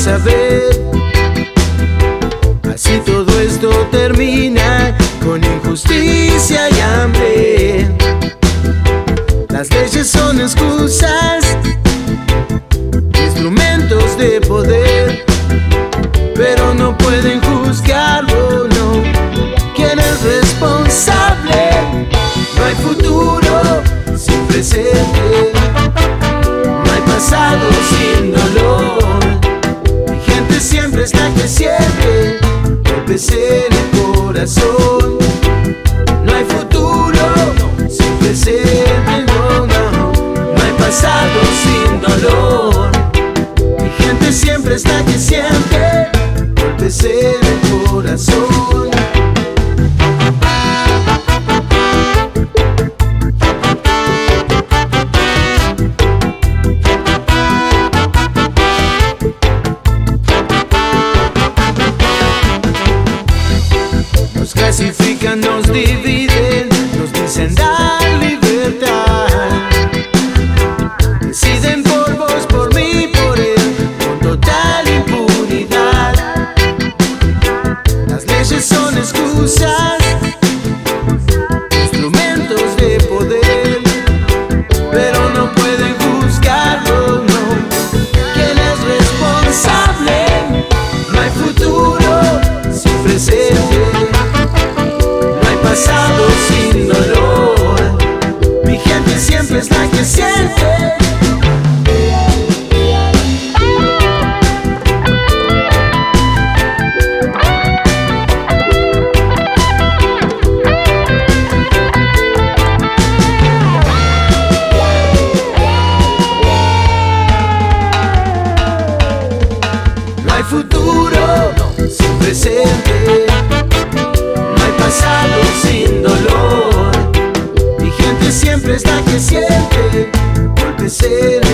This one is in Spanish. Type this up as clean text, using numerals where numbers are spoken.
saber. Así todo esto termina con injusticia y hambre. Las leyes son excusas, instrumentos de poder, pero no pueden juzgarlo, no. ¿Quién es responsable? No hay futuro sin presente, no hay pasado sin dolor. Mi gente siempre está que siente golpes en el corazón. No hay futuro sin presente, no, no. No hay pasado sin dolor. Mi gente siempre está que siente golpes en el corazón. Nos clasifican, nos dividen, nos dicen dar libertad. Deciden por vos, por mí, por él, con total impunidad. Las leyes son excusas, instrumentos de poder, pero no pueden juzgarlo, no. ¿Quién es responsable? No hay futuro sin presente, no hay pasado sin dolor. Mi gente siempre es la que siente. No hay futuro sin presente, no hay pasado sin dolor. Mi gente siempre está que siente golpes en